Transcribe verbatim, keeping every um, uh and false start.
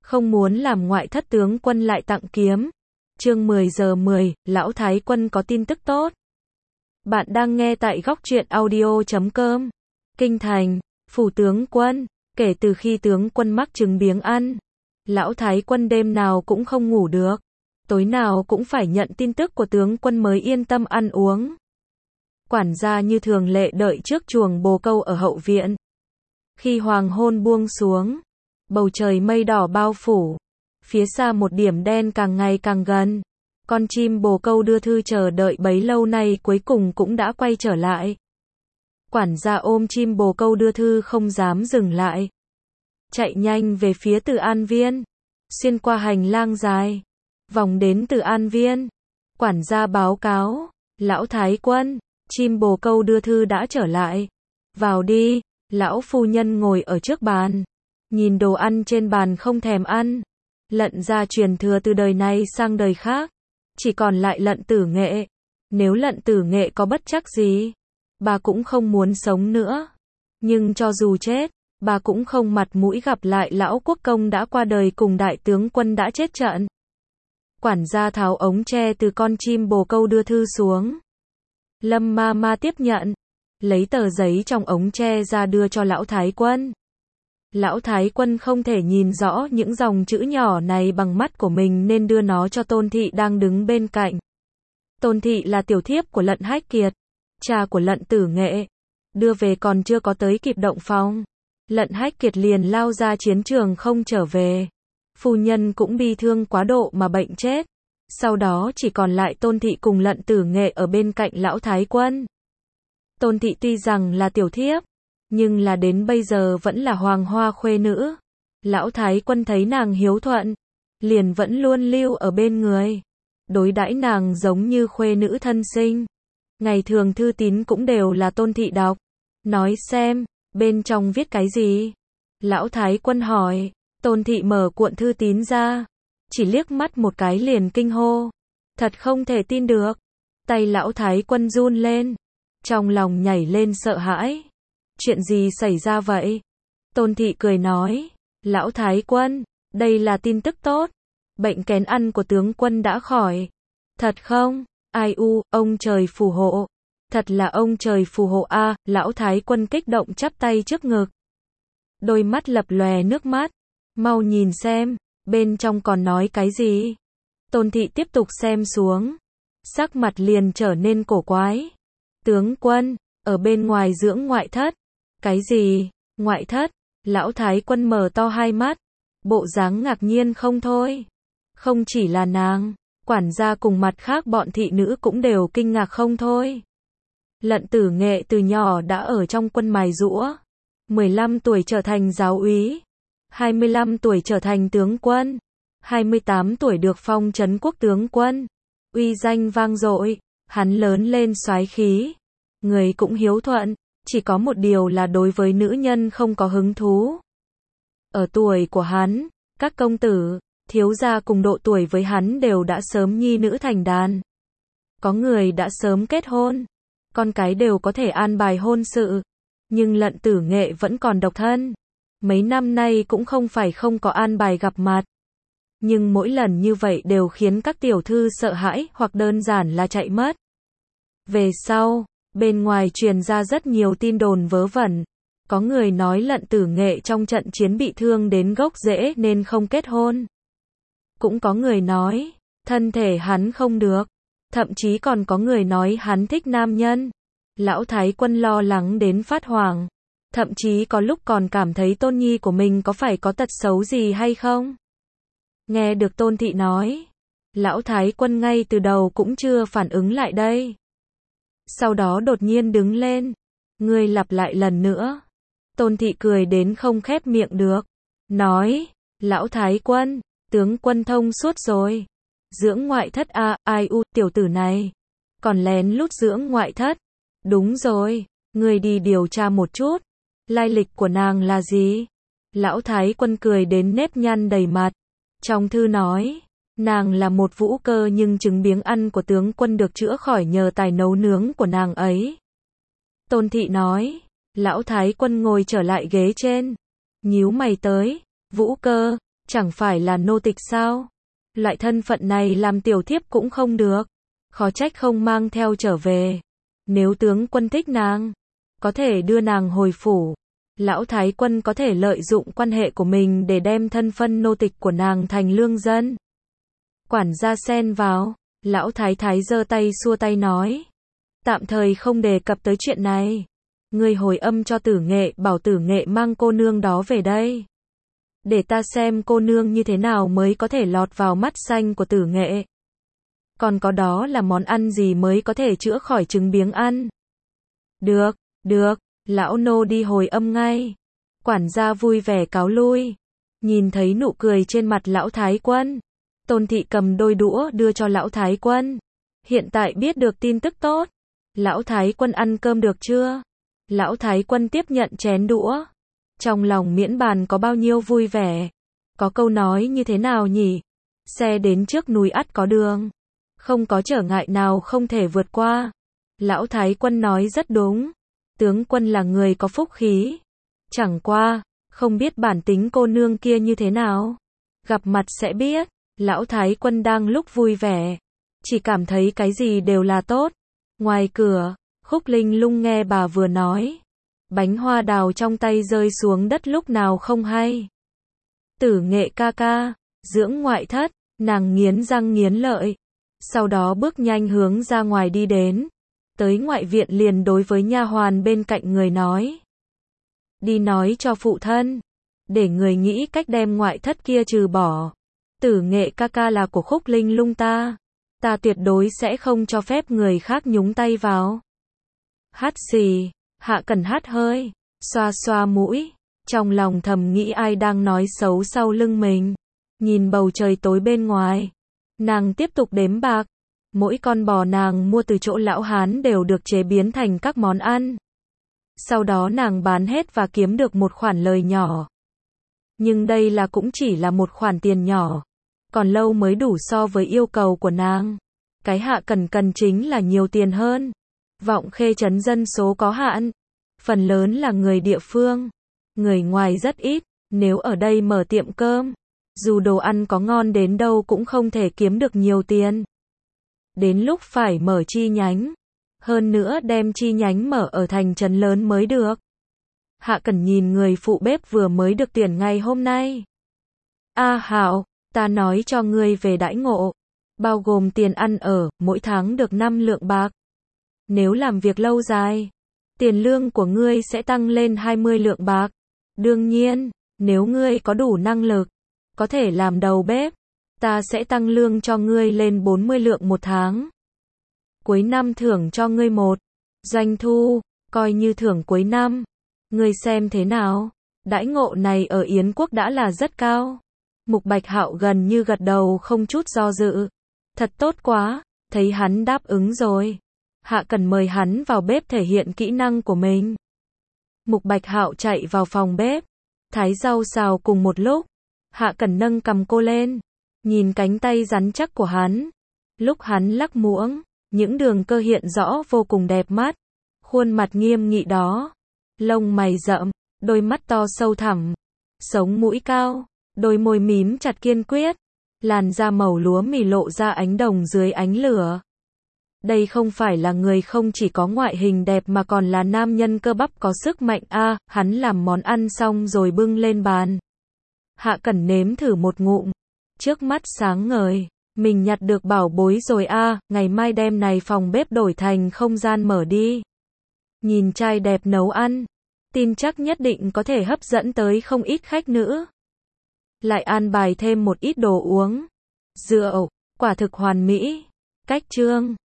Không muốn làm ngoại thất tướng quân lại tặng kiếm. Chương mười giờ mười, Lão Thái Quân có tin tức tốt. Bạn đang nghe tại góc truyện audio chấm com. Kinh thành, phủ tướng quân, kể từ khi tướng quân mắc chứng biếng ăn, Lão Thái Quân đêm nào cũng không ngủ được. Tối nào cũng phải nhận tin tức của tướng quân mới yên tâm ăn uống. Quản gia như thường lệ đợi trước chuồng bồ câu ở hậu viện. Khi hoàng hôn buông xuống, bầu trời mây đỏ bao phủ, phía xa một điểm đen càng ngày càng gần. Con chim bồ câu đưa thư chờ đợi bấy lâu nay cuối cùng cũng đã quay trở lại. Quản gia ôm chim bồ câu đưa thư không dám dừng lại. Chạy nhanh về phía Từ An Viên, xuyên qua hành lang dài, vòng đến Từ An Viên. Quản gia báo cáo, Lão Thái Quân, chim bồ câu đưa thư đã trở lại. Vào đi. Lão phu nhân ngồi ở trước bàn, nhìn đồ ăn trên bàn không thèm ăn. Lận gia truyền thừa từ đời này sang đời khác, chỉ còn lại Lận Tử Nghệ. Nếu Lận Tử Nghệ có bất trắc gì, bà cũng không muốn sống nữa. Nhưng cho dù chết, bà cũng không mặt mũi gặp lại lão quốc công đã qua đời cùng đại tướng quân đã chết trận. Quản gia tháo ống tre từ con chim bồ câu đưa thư xuống. Lâm ma ma tiếp nhận, lấy tờ giấy trong ống tre ra đưa cho Lão Thái Quân. Lão Thái Quân không thể nhìn rõ những dòng chữ nhỏ này bằng mắt của mình nên đưa nó cho Tôn Thị đang đứng bên cạnh. Tôn Thị là tiểu thiếp của Lận Hách Kiệt, cha của Lận Tử Nghệ. Đưa về còn chưa có tới kịp động phòng, Lận Hách Kiệt liền lao ra chiến trường không trở về. Phu nhân cũng bi thương quá độ mà bệnh chết. Sau đó chỉ còn lại Tôn Thị cùng Lận Tử Nghệ ở bên cạnh Lão Thái Quân. Tôn Thị tuy rằng là tiểu thiếp, nhưng là đến bây giờ vẫn là hoàng hoa khuê nữ. Lão Thái Quân thấy nàng hiếu thuận, liền vẫn luôn lưu ở bên người, đối đãi nàng giống như khuê nữ thân sinh. Ngày thường thư tín cũng đều là Tôn Thị đọc. Nói xem, bên trong viết cái gì? Lão Thái Quân hỏi. Tôn Thị mở cuộn thư tín ra, chỉ liếc mắt một cái liền kinh hô. Thật không thể tin được. Tay Lão Thái Quân run lên, trong lòng nhảy lên sợ hãi. Chuyện gì xảy ra vậy? Tôn Thị cười nói, Lão Thái Quân, đây là tin tức tốt. Bệnh kén ăn của tướng quân đã khỏi. Thật không? Ai u, ông trời phù hộ. Thật là ông trời phù hộ a. À, Lão Thái Quân kích động chắp tay trước ngực. Đôi mắt lập lòe nước mắt. Mau nhìn xem, bên trong còn nói cái gì? Tôn Thị tiếp tục xem xuống, sắc mặt liền trở nên cổ quái. Tướng quân, ở bên ngoài dưỡng ngoại thất. Cái gì? Ngoại thất? Lão Thái Quân mở to hai mắt, bộ dáng ngạc nhiên không thôi. Không chỉ là nàng, quản gia cùng mặt khác bọn thị nữ cũng đều kinh ngạc không thôi. Lận Tử Nghệ từ nhỏ đã ở trong quân mài giũa, mười lăm tuổi trở thành giáo úy, hai mươi lăm tuổi trở thành tướng quân, hai mươi tám tuổi được phong trấn quốc tướng quân, uy danh vang dội. Hắn lớn lên soái khí, người cũng hiếu thuận, chỉ có một điều là đối với nữ nhân không có hứng thú. Ở tuổi của hắn, các công tử, thiếu gia cùng độ tuổi với hắn đều đã sớm nhi nữ thành đàn. Có người đã sớm kết hôn, con cái đều có thể an bài hôn sự, nhưng Lận Tử Nghệ vẫn còn độc thân. Mấy năm nay cũng không phải không có an bài gặp mặt, nhưng mỗi lần như vậy đều khiến các tiểu thư sợ hãi hoặc đơn giản là chạy mất. Về sau, bên ngoài truyền ra rất nhiều tin đồn vớ vẩn. Có người nói Lận Tử Nghệ trong trận chiến bị thương đến gốc rễ nên không kết hôn. Cũng có người nói, thân thể hắn không được. Thậm chí còn có người nói hắn thích nam nhân. Lão Thái Quân lo lắng đến phát hoảng. Thậm chí có lúc còn cảm thấy Tôn Nhi của mình có phải có tật xấu gì hay không. Nghe được Tôn Thị nói, Lão Thái Quân ngay từ đầu cũng chưa phản ứng lại đây. Sau đó đột nhiên đứng lên. Ngươi lặp lại lần nữa. Tôn Thị cười đến không khép miệng được. Nói, Lão Thái Quân, tướng quân thông suốt rồi. Dưỡng ngoại thất a, à, ai u, tiểu tử này. Còn lén lút dưỡng ngoại thất. Đúng rồi, ngươi đi điều tra một chút. Lai lịch của nàng là gì? Lão Thái Quân cười đến nếp nhăn đầy mặt. Trong thư nói, nàng là một vũ cơ nhưng chứng biếng ăn của tướng quân được chữa khỏi nhờ tài nấu nướng của nàng ấy. Tôn Thị nói, Lão Thái Quân ngồi trở lại ghế trên, nhíu mày tới, vũ cơ, Chẳng phải là nô tịch sao? Loại thân phận này làm tiểu thiếp cũng không được. Khó trách không mang theo trở về. Nếu tướng quân thích nàng, có thể đưa nàng hồi phủ. Lão thái quân có thể lợi dụng quan hệ của mình để đem thân phân nô tịch của nàng thành lương dân. Quản gia xen vào, lão thái thái giơ tay xua tay nói. Tạm thời không đề cập tới chuyện này. Ngươi hồi âm cho Tử Nghệ, bảo Tử Nghệ mang cô nương đó về đây. Để ta xem cô nương như thế nào mới có thể lọt vào mắt xanh của Tử Nghệ. Còn có đó là món ăn gì mới có thể chữa khỏi chứng biếng ăn. Được, được, lão nô đi hồi âm ngay. Quản gia vui vẻ cáo lui. Nhìn thấy nụ cười trên mặt lão thái quân, Tôn thị cầm đôi đũa đưa cho lão thái quân. Hiện tại biết được tin tức tốt. Lão thái quân ăn cơm được chưa? Lão thái quân tiếp nhận chén đũa. Trong lòng miễn bàn có bao nhiêu vui vẻ. Có câu nói như thế nào nhỉ? Xe đến trước núi ắt có đường. Không có trở ngại nào không thể vượt qua. Lão thái quân nói rất đúng. Tướng quân là người có phúc khí. Chẳng qua, không biết bản tính cô nương kia như thế nào. Gặp mặt sẽ biết. Lão thái quân đang lúc vui vẻ. Chỉ cảm thấy cái gì đều là tốt. Ngoài cửa, Khúc Linh Lung nghe bà vừa nói. Bánh hoa đào trong tay rơi xuống đất lúc nào không hay. Tử Nghệ ca ca, dưỡng ngoại thất, nàng nghiến răng nghiến lợi. Sau đó bước nhanh hướng ra ngoài đi đến. Tới ngoại viện liền đối với nha hoàn bên cạnh người nói. Đi nói cho phụ thân. Để người nghĩ cách đem ngoại thất kia trừ bỏ. Tử Nghệ ca ca là của Khúc Linh Lung ta. Ta tuyệt đối sẽ không cho phép người khác nhúng tay vào. Hát xì, Hạ Cần hát hơi, xoa xoa mũi, trong lòng thầm nghĩ ai đang nói xấu sau lưng mình. Nhìn bầu trời tối bên ngoài, nàng tiếp tục đếm bạc. Mỗi con bò nàng mua từ chỗ lão hán đều được chế biến thành các món ăn. Sau đó nàng bán hết và kiếm được một khoản lời nhỏ. Nhưng đây là cũng chỉ là một khoản tiền nhỏ. Còn lâu mới đủ so với yêu cầu của nàng. Cái Hạ Cần cần chính là nhiều tiền hơn. Vọng Khê trấn dân số có hạn. Phần lớn là người địa phương. Người ngoài rất ít. Nếu ở đây mở tiệm cơm, dù đồ ăn có ngon đến đâu cũng không thể kiếm được nhiều tiền. Đến lúc phải mở chi nhánh. Hơn nữa đem chi nhánh mở ở thành trấn lớn mới được. Hạ Cần nhìn người phụ bếp vừa mới được tuyển ngày hôm nay. A Hạo, ta nói cho ngươi về đãi ngộ. Bao gồm tiền ăn ở, mỗi tháng được năm lượng bạc. Nếu làm việc lâu dài, tiền lương của ngươi sẽ tăng lên hai mươi lượng bạc. Đương nhiên, nếu ngươi có đủ năng lực, có thể làm đầu bếp, ta sẽ tăng lương cho ngươi lên bốn mươi lượng một tháng. Cuối năm thưởng cho ngươi một doanh thu, coi như thưởng cuối năm. Ngươi xem thế nào? Đãi ngộ này ở Yến quốc đã là rất cao. Mục Bạch Hạo gần như gật đầu không chút do dự. Thật tốt quá, thấy hắn đáp ứng rồi. Hạ Cần mời hắn vào bếp thể hiện kỹ năng của mình. Mục Bạch Hạo chạy vào phòng bếp, thái rau xào cùng một lúc. Hạ Cần nâng cầm cô lên, nhìn cánh tay rắn chắc của hắn. Lúc hắn lắc muỗng, những đường cơ hiện rõ vô cùng đẹp mắt. Khuôn mặt nghiêm nghị đó, lông mày rậm, đôi mắt to sâu thẳm, sống mũi cao, đôi môi mím chặt kiên quyết, làn da màu lúa mì lộ ra ánh đồng dưới ánh lửa. Đây không phải là người không chỉ có ngoại hình đẹp mà còn là nam nhân cơ bắp có sức mạnh a. À, hắn làm món ăn xong rồi bưng lên bàn. Hạ Cần nếm thử một ngụm, trước mắt sáng ngời, mình nhặt được bảo bối rồi a. À, ngày mai đem này phòng bếp đổi thành không gian mở đi. Nhìn trai đẹp nấu ăn, tin chắc nhất định có thể hấp dẫn tới không ít khách nữ. Lại an bài thêm một ít đồ uống, rượu, quả thực hoàn mỹ. Cách chương